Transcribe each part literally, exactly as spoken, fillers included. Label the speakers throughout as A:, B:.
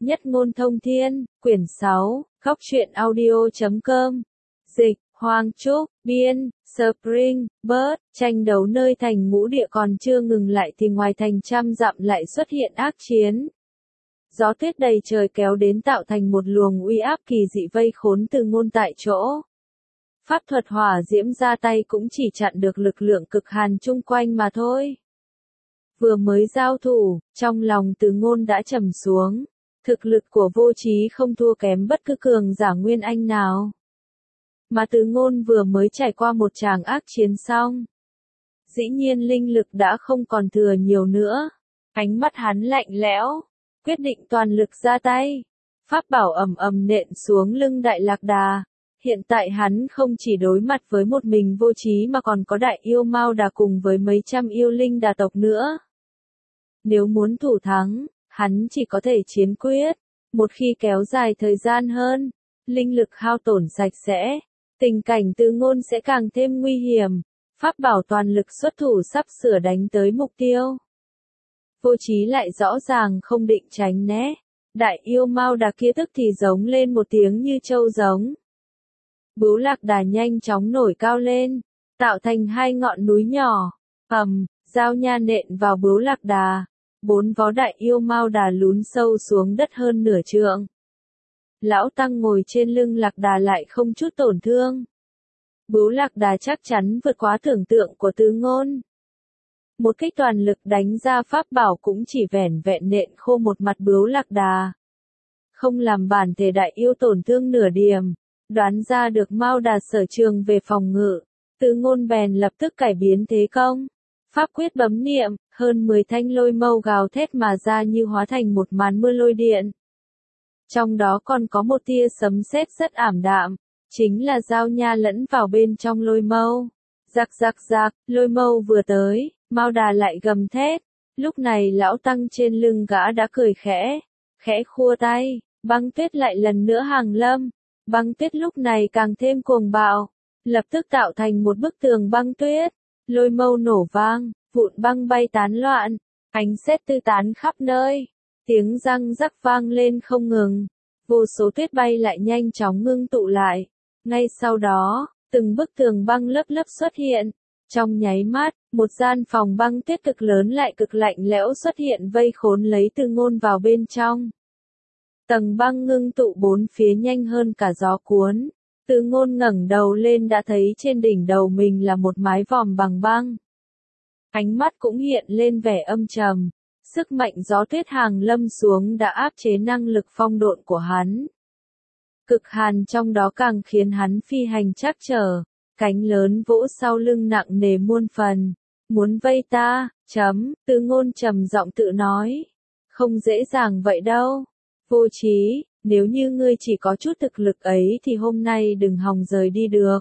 A: Nhất ngôn thông thiên, quyển sáu, góc truyện audio chấm com. Dịch, Hoàng Trúc, biên, Spring, Bird, tranh đấu nơi thành ngũ địa còn chưa ngừng lại thì ngoài thành trăm dặm lại xuất hiện ác chiến. Gió tuyết đầy trời kéo đến tạo thành một luồng uy áp kỳ dị vây khốn Từ Ngôn tại chỗ. Pháp thuật hỏa diễm ra tay cũng chỉ chặn được lực lượng cực hàn chung quanh mà thôi. Vừa mới giao thủ, trong lòng Từ Ngôn đã trầm xuống. Thực lực của Vô Chí không thua kém bất cứ cường giả nguyên anh nào. Mà Từ Ngôn vừa mới trải qua một tràng ác chiến xong. Dĩ nhiên linh lực đã không còn thừa nhiều nữa. Ánh mắt hắn lạnh lẽo, quyết định toàn lực ra tay. Pháp bảo ầm ầm nện xuống lưng Đại Lạc Đà. Hiện tại hắn không chỉ đối mặt với một mình Vô Chí mà còn có Đại Yêu Mao Đà cùng với mấy trăm yêu linh đà tộc nữa. Nếu muốn thủ thắng, hắn chỉ có thể chiến quyết. Một khi kéo dài thời gian hơn, linh lực hao tổn sạch sẽ, tình cảnh Từ Ngôn sẽ càng thêm nguy hiểm. Pháp bảo toàn lực xuất thủ sắp sửa đánh tới mục tiêu. Vô Chí lại rõ ràng không định tránh né. Đại yêu Mao Đà kia tức thì giống lên một tiếng như trâu giống. Bướu Lạc Đà nhanh chóng nổi cao lên, tạo thành hai ngọn núi nhỏ. Ầm, giao nha nện vào Bướu Lạc Đà. Bốn vó đại yêu Mao Đà lún sâu xuống đất hơn nửa trượng. Lão Tăng ngồi trên lưng Lạc Đà lại không chút tổn thương. Bướu Lạc Đà chắc chắn vượt quá tưởng tượng của Từ Ngôn. Một kích toàn lực đánh ra pháp bảo cũng chỉ vẻn vẹn nện khô một mặt Bướu Lạc Đà. Không làm bản thể đại yêu tổn thương nửa điểm. Đoán ra được Mao Đà sở trường về phòng ngự. Từ Ngôn bèn lập tức cải biến thế công. Pháp quyết bấm niệm, hơn mười thanh lôi mâu gào thét mà ra như hóa thành một màn mưa lôi điện. Trong đó còn có một tia sấm sét rất ảm đạm, chính là giao nha lẫn vào bên trong lôi mâu. Rắc rắc rắc, lôi mâu vừa tới, Mao Đà lại gầm thét. Lúc này lão Tăng trên lưng gã đã cười khẽ, khẽ khua tay, băng tuyết lại lần nữa hàng lâm. Băng tuyết lúc này càng thêm cuồng bạo, lập tức tạo thành một bức tường băng tuyết. Lôi mâu nổ vang, vụn băng bay tán loạn, ánh sét tư tán khắp nơi, tiếng răng rắc vang lên không ngừng, vô số tuyết bay lại nhanh chóng ngưng tụ lại. Ngay sau đó, từng bức tường băng lớp lớp xuất hiện, trong nháy mắt, một gian phòng băng tuyết cực lớn lại cực lạnh lẽo xuất hiện vây khốn lấy Từ Ngôn vào bên trong. Tầng băng ngưng tụ bốn phía nhanh hơn cả gió cuốn. Từ Ngôn ngẩng đầu lên đã thấy trên đỉnh đầu mình là một mái vòm bằng băng. Ánh mắt cũng hiện lên vẻ âm trầm. Sức mạnh gió tuyết hàng lâm xuống đã áp chế năng lực phong độn của hắn. Cực hàn trong đó càng khiến hắn phi hành trắc trở. Cánh lớn vỗ sau lưng nặng nề muôn phần. Muốn vây ta, chấm, Từ Ngôn trầm giọng tự nói. Không dễ dàng vậy đâu. Vô Chí, nếu như ngươi chỉ có chút thực lực ấy thì hôm nay đừng hòng rời đi được.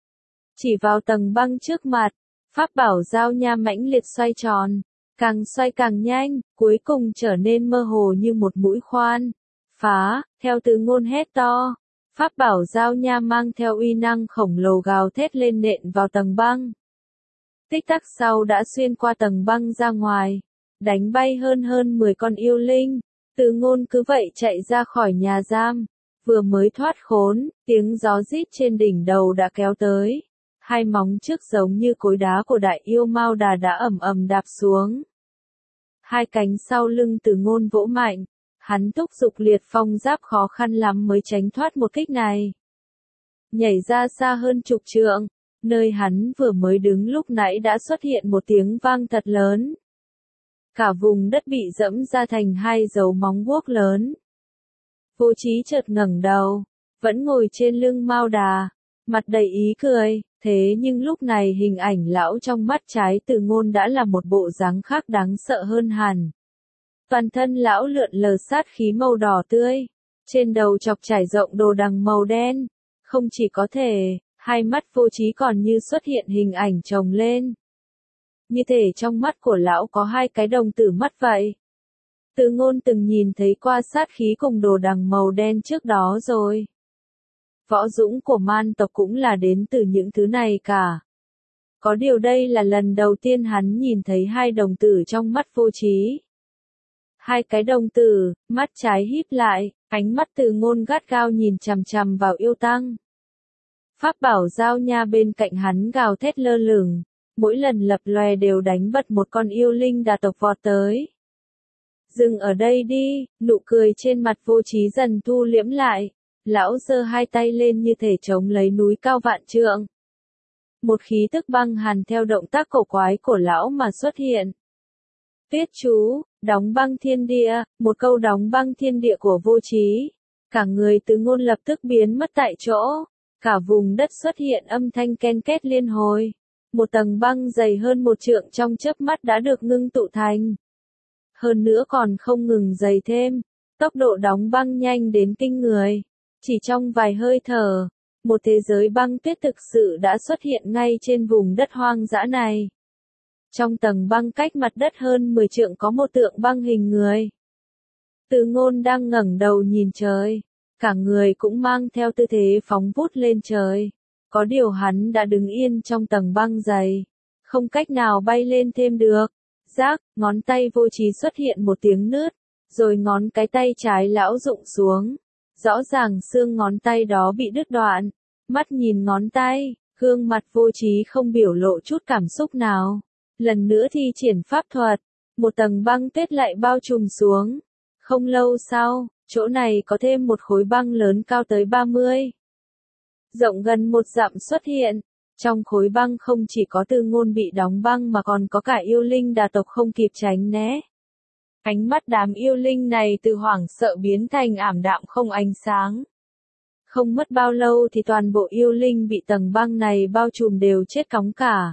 A: Chỉ vào tầng băng trước mặt, pháp bảo giao nha mãnh liệt xoay tròn, càng xoay càng nhanh, cuối cùng trở nên mơ hồ như một mũi khoan. Phá, theo Từ Ngôn hét to, pháp bảo giao nha mang theo uy năng khổng lồ gào thét lên nện vào tầng băng. Tích tắc sau đã xuyên qua tầng băng ra ngoài, đánh bay hơn hơn mười con yêu linh. Từ Ngôn cứ vậy chạy ra khỏi nhà giam, vừa mới thoát khốn, tiếng gió rít trên đỉnh đầu đã kéo tới. Hai móng trước giống như cối đá của đại yêu Mao Đà đã ầm ầm đạp xuống. Hai cánh sau lưng Từ Ngôn vỗ mạnh, hắn thúc giục liệt phong giáp khó khăn lắm mới tránh thoát một kích này. Nhảy ra xa hơn chục trượng, nơi hắn vừa mới đứng lúc nãy đã xuất hiện một tiếng vang thật lớn. Cả vùng đất bị dẫm ra thành hai dấu móng guốc lớn. Vô Chí chợt ngẩng đầu, vẫn ngồi trên lưng Mao Đà, mặt đầy ý cười, thế nhưng lúc này hình ảnh lão trong mắt trái Từ Ngôn đã là một bộ dáng khác đáng sợ hơn hẳn. Toàn thân lão lượn lờ sát khí màu đỏ tươi, trên đầu chọc trải rộng đồ đằng màu đen, không chỉ có thể, hai mắt Vô Chí còn như xuất hiện hình ảnh chồng lên. Như thể trong mắt của lão có hai cái đồng tử mắt vậy. Từ Ngôn từng nhìn thấy qua sát khí cùng đồ đằng màu đen trước đó rồi. Võ dũng của man tộc cũng là đến từ những thứ này cả. Có điều đây là lần đầu tiên hắn nhìn thấy hai đồng tử trong mắt Vô Chí. Hai cái đồng tử, mắt trái híp lại, ánh mắt Từ Ngôn gắt gao nhìn chằm chằm vào yêu tăng. Pháp bảo giao nha bên cạnh hắn gào thét lơ lửng, mỗi lần lập lòe đều đánh bật một con yêu linh đà tộc vọt tới. Dừng ở đây đi, nụ cười trên mặt Vô Chí dần thu liễm lại, lão giơ hai tay lên như thể chống lấy núi cao vạn trượng. Một khí tức băng hàn theo động tác cổ quái của lão mà xuất hiện. Viết chú, đóng băng thiên địa, một câu đóng băng thiên địa của Vô Chí. Cả người Từ Ngôn lập tức biến mất tại chỗ, cả vùng đất xuất hiện âm thanh ken két liên hồi. Một tầng băng dày hơn một trượng trong chớp mắt đã được ngưng tụ thành. Hơn nữa còn không ngừng dày thêm, tốc độ đóng băng nhanh đến kinh người. Chỉ trong vài hơi thở, một thế giới băng tuyết thực sự đã xuất hiện ngay trên vùng đất hoang dã này. Trong tầng băng cách mặt đất hơn mười trượng có một tượng băng hình người. Từ Ngôn đang ngẩng đầu nhìn trời, cả người cũng mang theo tư thế phóng vút lên trời. Có điều hắn đã đứng yên trong tầng băng dày, không cách nào bay lên thêm được. Rác, ngón tay Vô Chí xuất hiện một tiếng nứt, rồi ngón cái tay trái lão rụng xuống. Rõ ràng xương ngón tay đó bị đứt đoạn. Mắt nhìn ngón tay, gương mặt Vô Chí không biểu lộ chút cảm xúc nào. Lần nữa thi triển pháp thuật, một tầng băng tuyết lại bao trùm xuống. Không lâu sau, chỗ này có thêm một khối băng lớn cao tới ba mươi. Rộng gần một dặm xuất hiện. Trong khối băng không chỉ có Từ Ngôn bị đóng băng mà còn có cả yêu linh đà tộc không kịp tránh né. Ánh mắt đám yêu linh này từ hoảng sợ biến thành ảm đạm không ánh sáng. Không mất bao lâu thì toàn bộ yêu linh bị tầng băng này bao trùm đều chết cóng cả.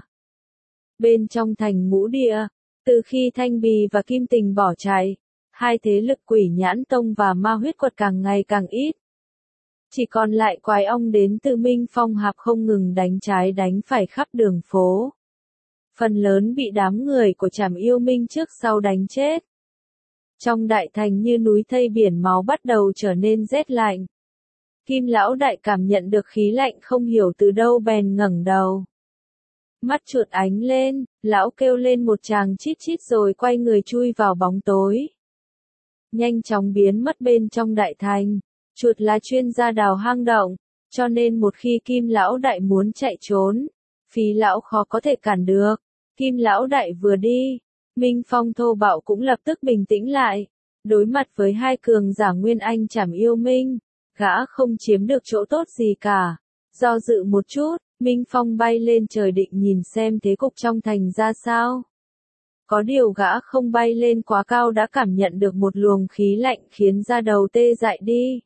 A: Bên trong thành Ngũ Địa, từ khi Thanh Bì và Kim Tình bỏ chạy, hai thế lực Quỷ Nhãn Tông và Ma Huyết Quật càng ngày càng ít. Chỉ còn lại quái ong đến từ Minh Phong Hạp không ngừng đánh trái đánh phải khắp đường phố. Phần lớn bị đám người của Trảm Yêu Minh trước sau đánh chết. Trong đại thành như núi thây biển máu bắt đầu trở nên rét lạnh. Kim lão đại cảm nhận được khí lạnh không hiểu từ đâu bèn ngẩng đầu. Mắt chuột ánh lên, lão kêu lên một tràng chít chít rồi quay người chui vào bóng tối. Nhanh chóng biến mất bên trong đại thành. Chuột là chuyên gia đào hang động, cho nên một khi Kim lão đại muốn chạy trốn, Phí lão khó có thể cản được. Kim lão đại vừa đi, Minh Phong thô bạo cũng lập tức bình tĩnh lại. Đối mặt với hai cường giả Nguyên Anh Trảm Yêu Minh, gã không chiếm được chỗ tốt gì cả. Do dự một chút, Minh Phong bay lên trời định nhìn xem thế cục trong thành ra sao. Có điều gã không bay lên quá cao đã cảm nhận được một luồng khí lạnh khiến da đầu tê dại đi.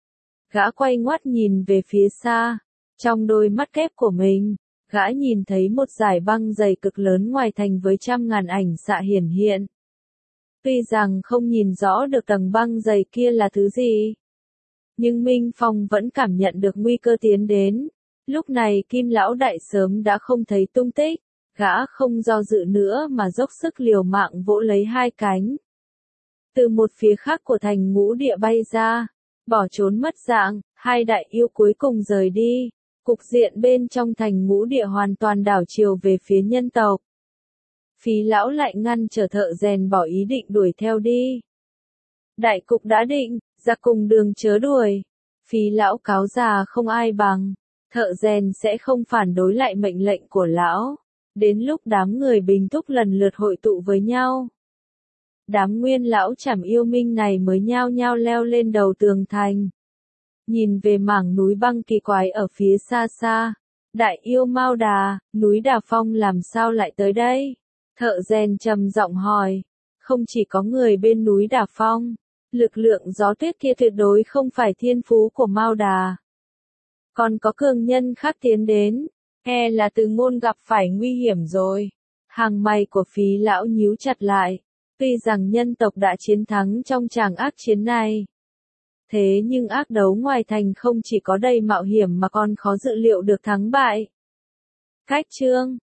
A: Gã quay ngoắt nhìn về phía xa, trong đôi mắt kép của mình, gã nhìn thấy một dải băng dày cực lớn ngoài thành với trăm ngàn ảnh xạ hiển hiện. Tuy rằng không nhìn rõ được tầng băng dày kia là thứ gì, nhưng Minh Phong vẫn cảm nhận được nguy cơ tiến đến. Lúc này Kim lão đại sớm đã không thấy tung tích, gã không do dự nữa mà dốc sức liều mạng vỗ lấy hai cánh. Từ một phía khác của thành Ngũ Địa bay ra, bỏ trốn mất dạng, hai đại yêu cuối cùng rời đi. Cục diện bên trong thành Ngũ Địa hoàn toàn đảo chiều về phía nhân tộc. Phí lão lại ngăn trở Thợ Rèn bỏ ý định đuổi theo đi. Đại cục đã định, ra cùng đường chớ đuổi. Phí lão cáo già không ai bằng. Thợ Rèn sẽ không phản đối lại mệnh lệnh của lão. Đến lúc đám người Bình Thúc lần lượt hội tụ với nhau, đám Nguyên lão Trảm Yêu Minh này mới nhao nhao leo lên đầu tường thành. Nhìn về mảng núi băng kỳ quái ở phía xa xa. Đại yêu Mao Đà, núi Đà Phong làm sao lại tới đây? Thợ Rèn trầm giọng hỏi. Không chỉ có người bên núi Đà Phong, lực lượng gió tuyết kia tuyệt đối không phải thiên phú của Mao Đà. Còn có cường nhân khác tiến đến, e là Từ Ngôn gặp phải nguy hiểm rồi. Hàng mày của Phí lão nhíu chặt lại. Tuy rằng nhân tộc đã chiến thắng trong tràng ác chiến này, thế nhưng ác đấu ngoài thành không chỉ có đầy mạo hiểm mà còn khó dự liệu được thắng bại. Cách chương